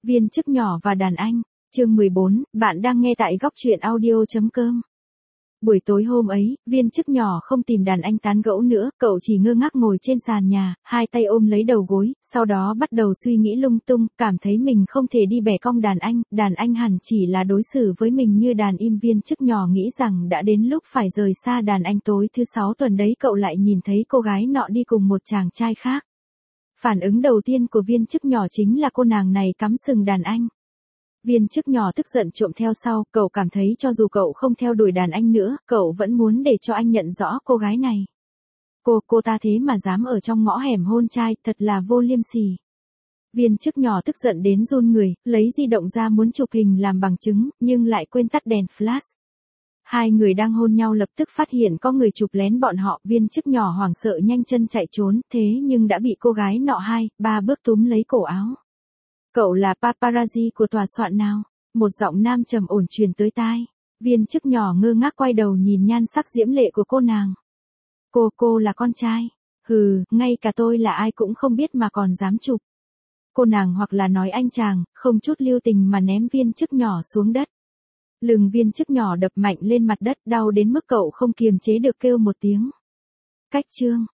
Viên chức nhỏ và đàn anh, chương 14, bạn đang nghe tại góc truyện audio.com. Buổi tối hôm ấy, viên chức nhỏ không tìm đàn anh tán gẫu nữa, cậu chỉ ngơ ngác ngồi trên sàn nhà, hai tay ôm lấy đầu gối, sau đó bắt đầu suy nghĩ lung tung, cảm thấy mình không thể đi bẻ cong đàn anh hẳn chỉ là đối xử với mình như đàn im. Viên chức nhỏ nghĩ rằng đã đến lúc phải rời xa đàn anh. Tối thứ 6 tuần đấy cậu lại nhìn thấy cô gái nọ đi cùng một chàng trai khác. Phản ứng đầu tiên của viên chức nhỏ chính là cô nàng này cắm sừng đàn anh. Viên chức nhỏ tức giận trộm theo sau, cậu cảm thấy cho dù cậu không theo đuổi đàn anh nữa, cậu vẫn muốn để cho anh nhận rõ cô gái này. Cô ta thế mà dám ở trong ngõ hẻm hôn trai, thật là vô liêm sỉ. Viên chức nhỏ tức giận đến run người, lấy di động ra muốn chụp hình làm bằng chứng, nhưng lại quên tắt đèn flash. Hai người đang hôn nhau lập tức phát hiện có người chụp lén bọn họ, viên chức nhỏ hoảng sợ nhanh chân chạy trốn, thế nhưng đã bị cô gái nọ 2-3 bước túm lấy cổ áo. Cậu là paparazzi của tòa soạn nào? Một giọng nam trầm ổn truyền tới tai. Viên chức nhỏ ngơ ngác quay đầu nhìn nhan sắc diễm lệ của cô nàng. Cô là con trai. Hừ, ngay cả tôi là ai cũng không biết mà còn dám chụp. Cô nàng hoặc là nói anh chàng, không chút lưu tình mà ném viên chức nhỏ xuống đất. Lưng viên chức nhỏ đập mạnh lên mặt đất, đau đến mức cậu không kiềm chế được kêu một tiếng. Cách chương.